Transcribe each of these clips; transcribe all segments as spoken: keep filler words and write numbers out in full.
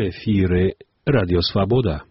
эфире Радио Свобода.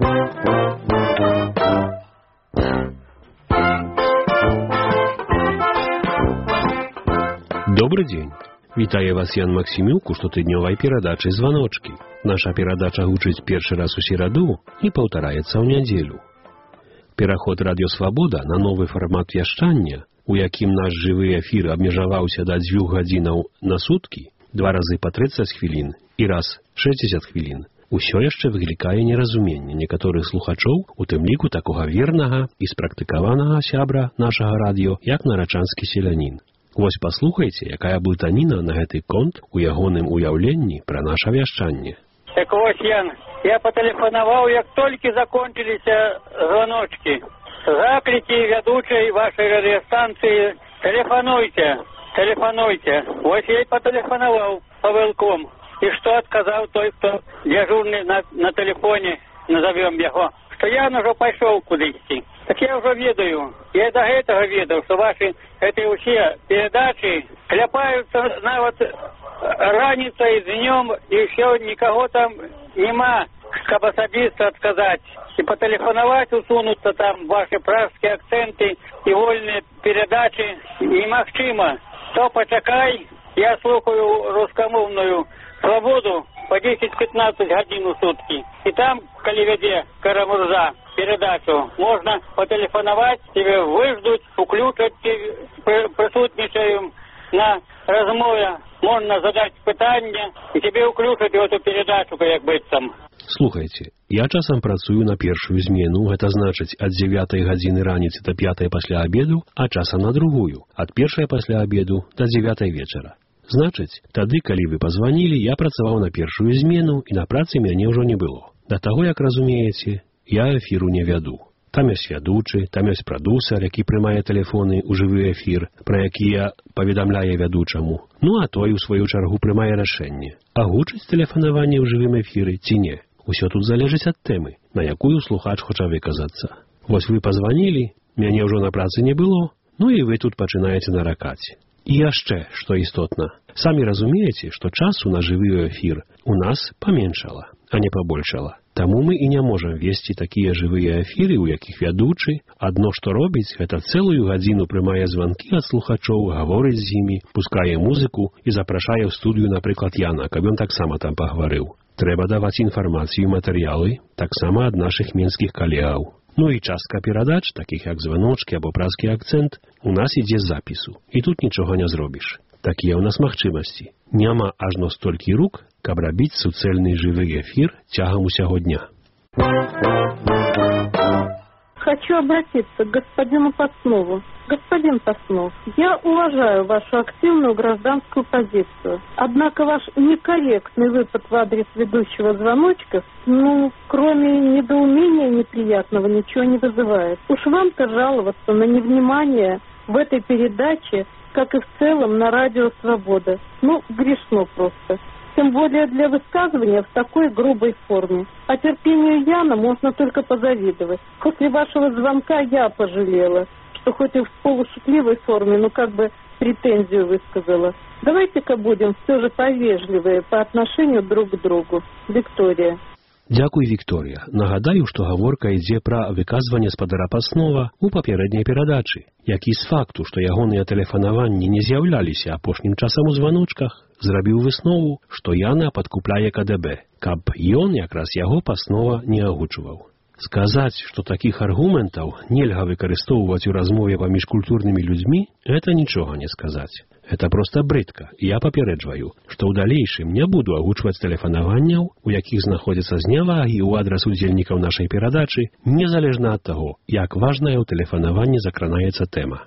Добрый день. Вітаю вас Ян Максимюк у штотыднёвай перадачы «Званочки». Наша перадача гучыць першы раз у сераду і паўтараецца ў нядзелю. Пераход «Радио Свобода» на новы фармат вяшчання, у якім наш жывы эфір абмежаваўся да дзвюх гадзінаў на суткі, два разы па трыццаць хвілін і раз шэсцьдзесят хвілін, усё яшчэ выклікае неразуменне некаторых слухачоў, у тым ліку такога вернага і спрактыкаванага сябра нашага радыё, як нарачанскі селянін. Вось паслухайце, якая блытаніна на гэты конт у ягоным уяўленні пра наша вяшчанне. Так вось, Ян, я патэлефанаваў, як толькі закончыліся званочкі. Заклікі вядучай вашай радыёстанцыі, тэлефануйце, тэлефануйце. Вось я і патэлефанаваў павылком. І што адказаў той, хто дзяжурны на, на тэлефоне, назовём яго, што я ўжо пайшоў кудысьці. Так я ўжо ведаю, я да гэтага ведаў, што вашы гэтыя ўсе перадачы кляпаюцца нават раніцай, днём, і ўсё, нікаго там нема, каб асабіста адказаць. І патэлефанаваць, усунуцца там ваши пражскія акцэнты і вольныя перадачы немагчыма. То пачакай, я слухаю рускамоўную свабоду по дзесяць-пятнаццаць гадзін у суткі. І там, калі вядзе Карамурза передачу, можна патэлефанаваць, тебе выждуць, уключаць, прысутнічаем на размове, можна задаць пытанне, і тебе уключаць в эту передачу, як быццам. Слухайте, я часам працую на першую змену, гэта значыць ад дзевятай гадзіны раніцы да пятай пасля абеду, а часам на другую, ад першай пасля абеду да дзевятай вечара. Значыць, тады, калі вы пазванілі, я працаваў на першую змену, і на працы мяне ўжо не было. Да таго, як разумееце, я эфіру не вяду. Там ёсць вядучы, там ёсць прадусер, які прымае тэлефоны ў жывы эфір, пра якія паведамляе вядучаму. Ну, а той, у сваю чаргу, прымае рашэнне. Агучыць тэлефанаванне ў жывым эфіры ці не. Усё тут залежыць ад тэмы, на якую слухач хоча выказацца. Вось вы пазванілі, мяне ўжо на працы не было, ну і вы тут пачынаеце наракаць. І яшчэ, што істотна, самі разумееце, што часу на жывы эфір у нас паменшала, а не пабольшала. Таму мы і не можам весці такія жывыя эфіры, у якіх вядучы, адно што робіць, гэта цэлую гадзіну прымае званкі ад слухачоў, гаворыць з імі, пускае музыку і запрашае ў студыю, напрыклад, Яна, каб ён таксама там пагаварыў. Трэба даваць інфармацыю і матэрыялы, таксама ад нашых менскіх калегаў. Ну і частка перадач, такіх як званочкі або празкі акцэнт, у нас ідзе з запісу, і тут нічога не зробіш. Такія ў нас магчымасці. Няма ажно столькі рук, каб рабіць суцэльны жывы эфір цягам усяго дня. Хочу обратиться к господину Паснову. Господин Паснов, я уважаю вашу активную гражданскую позицию. Однако ваш некорректный выпад в адрес ведущего звоночков, ну, кроме недоумения неприятного, ничего не вызывает. Уж вам-то жаловаться на невнимание в этой передаче, как и в целом на Радио Свобода. Ну, грешно просто. Тем более для высказывания в такой грубой форме. А терпению Яна можно только позавидовать. После вашего звонка я пожалела, что хоть и в полушутливой форме, но как бы претензию высказала. Давайте-ка будем все же повежливые по отношению друг к другу. Виктория. Дзякуй, Вікторія. Нагадаю, што гаворка ідзе пра выказванне спадара Паснова ў папярэдняй перадачы, які з факту, што ягоныя тэлефанаванні не з'яўляліся апошнім часам у званочках, зрабіў выснову, што Яна падкупляе ка дэ бэ, каб ён якраз яго Паснова не агучваў. Сказаць, што такіх аргументаў нельга выкарыстоўваць у размове паміж культурнымі людзьмі, гэта нічога не сказаць. Гэта проста брыдка, і я папереджваю, што ў далейшым не буду агучваць тэлефанаванняў, у якіх знаходзяцца знявагі ў адрас удзельнікаў нашай перадачы, незалежна ад таго, як важная ў тэлефанаванні закранаецца тэма.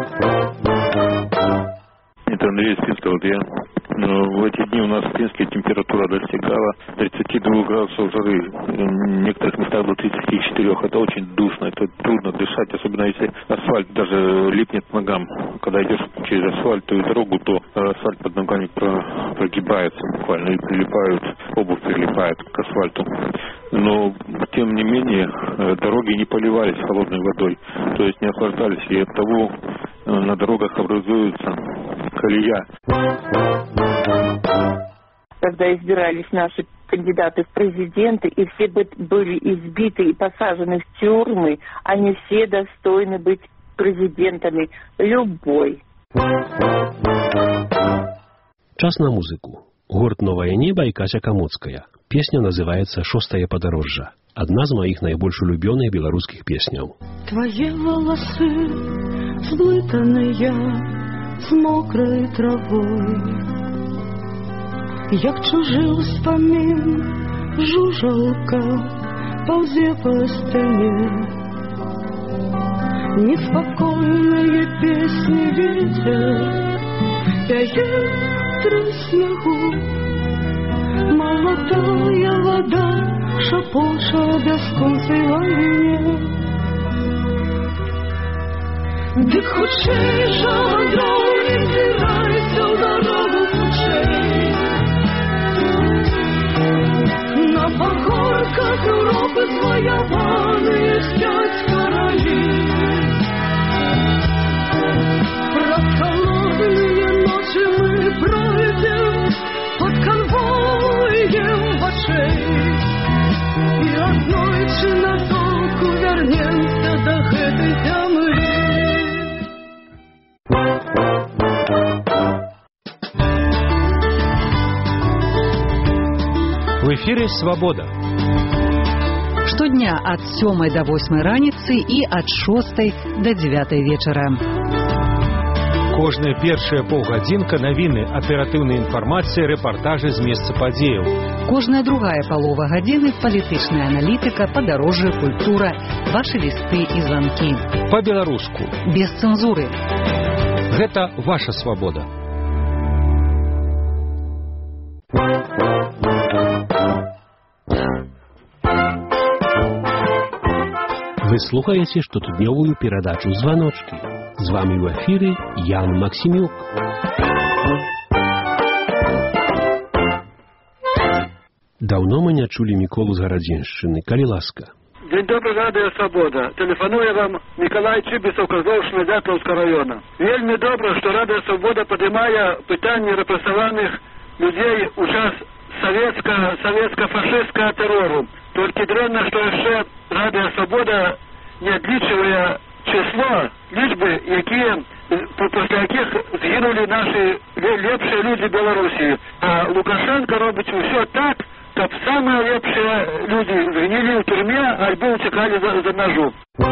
Это Андрей из Пинска, вот я. В эти дни у нас в Пинске температура достигала тридцати двух градусов жары. В некоторых местах до тридцати четырёх. Это очень душно, это трудно дышать, особенно если асфальт даже липнет к ногам. Когда идешь через асфальтовую дорогу, то асфальт под ногами прогибается буквально и прилипают, обувь прилипает к асфальту. Но, тем не менее, дороги не поливались холодной водой, то есть не охлаждались, и от того на дорогах образуется колея. Когда избирались наши кандидаты в президенты, и все бы были избиты и посажены в тюрьмы, они все достойны быть президентами. Любой. Час на музыку. Гурт «Новое небо» и Кася Камоцкая. Песня называется «Шостае падарожжа». Одна з моих наибольш улюбёных белорусских песняў. Твои волосы сблытаныя з мокрай травой, як чужы ўспамін жужалка паўзе па сцяне. Неспокойные песни ветер пяет тры снегу, молодая вода шапоча бясконцай вайне. Дык хутчэй жа вандроўні, збірайся ў дарогу хутчэй. На пагорках Европы зваяваныя спяць каралі. Праз холодныя ночы мы пройдем под конвоем вачэй, і аднойчы назоўку вернемся да гэтай зямлі. В эфире «Свобода». Штодня ад сёмай да восьмай раніцы і ад шостай да дзявятай вечара. Кожная першая паўгадзінка навіны, аператыўная інфармацыя, рэпартажы з месца падзеяў. Кожная другая палова гадзіны палітычная аналітыка, падарожжа, культура, вашы лісты і званкі. Па-беларуску. Без цэнзуры. Гэта ваша свабода. Вы слухаеце штотыднёвую перадачу «Званочки». З вами ў эфіры Ян Максімюк. Даўно мы не чулі Міколу з Гарадзеншчыны. Калі ласка. Дзень добры, радыё «Свабода». Тэлефануе вам Мікалай Чыбісаў, Казлоўшчына, Дзятлаўскага раёна. Вельмі добра, што радыё «Свабода» падымае пытанне рэпрэсаваных людзей у час савецка-фашысцкага тэрору. Толькі дрэнна, што яшчэ радыё «Свабода» не адлічвае число, лічбы, якія, пасля якіх згінулі нашы лепшыя людзі Беларусі. А Лукашенко робіць усё так, каб самыя лепшыя людзі згнілі ў турме, альбо уцякалі за, за ножу.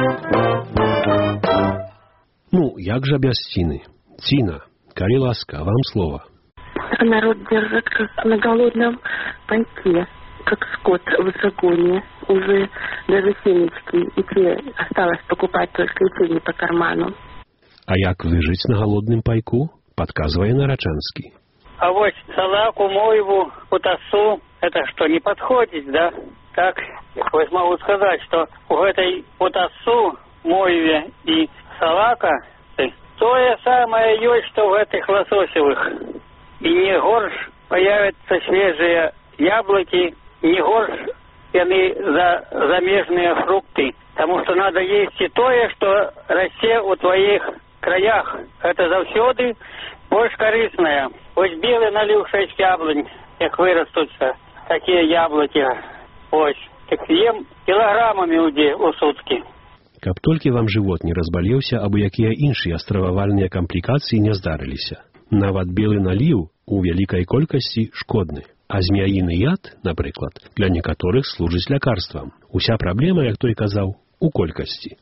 Ну, як жа без Ціны? Ціна, калі ласка, вам слово. Народ держит как на голодном пайке, как скот в загоне. Уже даже семечки и те осталось покупать только и те не по карману. А як выжить на голодном пайку? Подказывая Нарочанский. А вот салаку, мойву, путасу, это что, не подходит, да? Так, я могу сказать, что у этой путасу, мойве и салака то же самое есть, что в этих лососевых. И не горш появятся свежие яблоки, не горш яны за замежные фрукты, потому что надо есть и то, что расте у твоих краях. Это завсёды больше корыстное. Вот белый налил шесть яблонь, как вырастутся такие яблоки. Вот, так ем килограммами у сутки. Каб толькі вам жывот не разбалеўся, або якія іншыя стрававальныя камплікацыі не здарыліся. Нават белы наліў у вялікай колькасці шкодны. А змяіны яд, напрыклад, для некаторых служыць лякарствам. Уся праблема, як той казаў, у колькасці.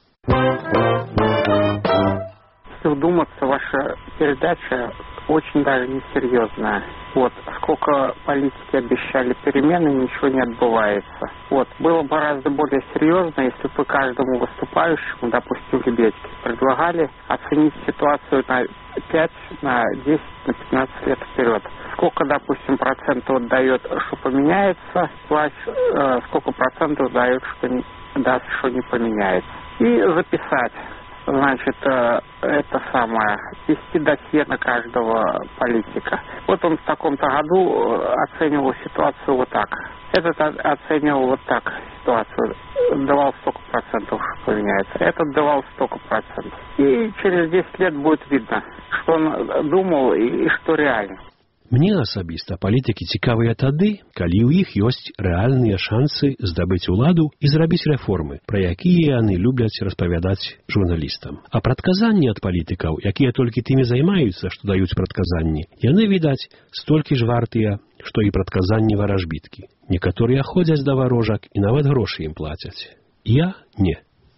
Если вдуматься, ваша передача очень даже несерьезная. Вот, сколько политики обещали перемены, ничего не отбывается. Вот, было бы гораздо более серьезно, если бы каждому выступающему, допустим, Лебедьке, предлагали оценить ситуацию на пять, на десять, на пятнадцать лет вперед. Сколько, допустим, процентов дает, что поменяется власть, э, сколько процентов дает, что не, даст, что не поменяется. И записать. Значит, это самое, вести досье на каждого политика. Вот он в таком-то году оценивал ситуацию вот так. Этот оценивал вот так ситуацию, давал столько процентов, что поменяется. Этот давал столько процентов. И через десять лет будет видно, что он думал и, и что реально. Мне асабіста палітыкі цікавыя тады, калі ў іх ёсць рэальныя шансы здабыць уладу і зрабіць рэформы, пра якія яны любяць распавядаць журналістам. А прадказанні ад палітыкаў, якія толькі тымі займаюцца, што даюць прадказанні, яны, відаць, столькі ж вартыя, што і прадказанні варажбіткі. Некаторыя ходзяць да варожак і нават грошы ім плацяць. Я не.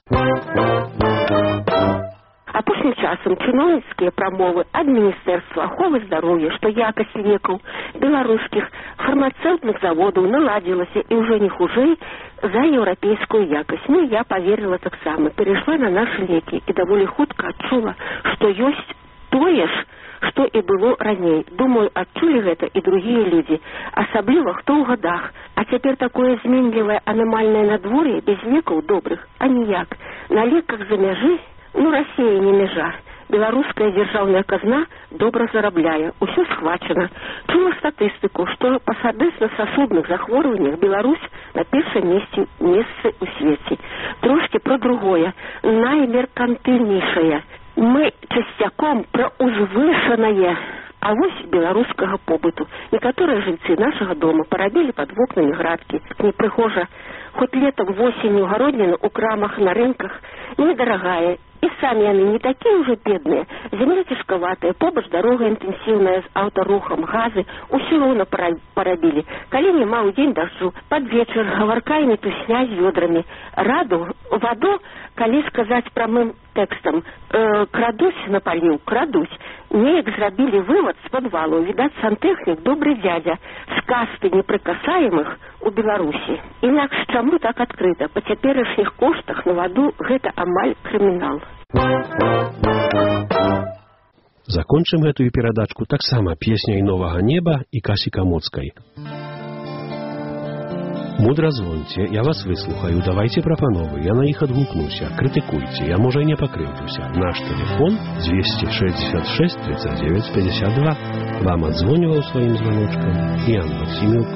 Апошнім часам чыноўніцкія прамовы ад Міністэрства аховы здароўя, што якасць лекаў беларускіх фармацэўтных заводаў наладзілася і ўжо не хужэй за еўрапейскую якасць. Ну, я паверыла таксама, перайшла на нашы лекі і даволі хутка адчула, што ёсць тое ж, што і было раней. Думаю, адчулі гэта і другія людзі, асабліва хто ў гадах. А цяпер такое зменлівае анамальнае надвор'е без лекаў добрых, а ніяк. На леках за мяжы, ну, Расія не мяжа. Беларуская дзяржаўная казна добра зарабляе. Усё схвачана. Чула статыстыку, што па сардэчна-сасудных захворваннях Беларусь на першым месцы месцы ў свеце. Трошкі пра другое, наймеркантыльнейшае. Мы часцяком пра узвышанае, а вось беларускага побыту. Некаторыя жыльцы нашага дома парабілі пад вокнамі градкі. Непрыгожа, хоць летам, восенню, гародніна ў крамах, на рынках недарагая. І самі яны не такія ўжо бедныя. Земля цяжкаватая, побач дарога інтэнсіўная з аўтарухам, газы, усё роўна парабілі. Калі няма ў дзень дажджу, пад вечар гаварка і мітусня з вёдрамі. Раду, ваду, калі сказаць прамым тэкстам, э, крадусь на паліў, крадусь. Неяк зрабілі вывад з падвалу. Відаць, сантэхнік добры дзядзя з касты непрыкасаемых у Беларусі. Інакш чаму так адкрыта? Па цяперашніх коштах на ваду гэта амаль крымінал. Закончым гэтую перадачку таксама песняй новага неба і Касі Камоцкай. Мудра звоньце, я вас выслухаю, давайте прапановы, я на іх адгукнуся, крытыкуйце, я можа і не пакрыўдзюся. Наш телефон двести шестьдесят шесть тридцать девять пятьдесят два. Вам адзвоніваў сваім званочкам Ян Максимюк.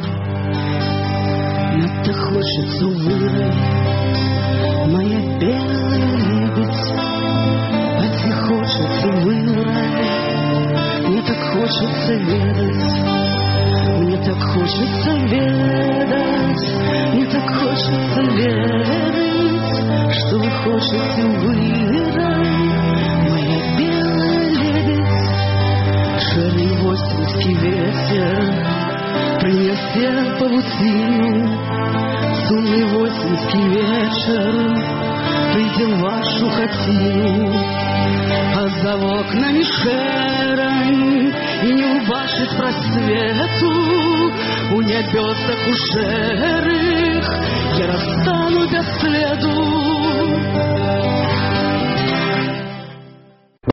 Надто хочется вырыть, моя белая лебедь, а тебе хочется вырыть, мне так хочется ведать. Мне так хочется ведать, мне так хочется верить, что вы хотите вырыть, моя белая лебедь. Шерый осенский ветер принесе паутину, сумный осенский вечер прийдем в вашу хатину, а за окнами шерань и не убачить просвету у небес так ушерых. Я расстану без следу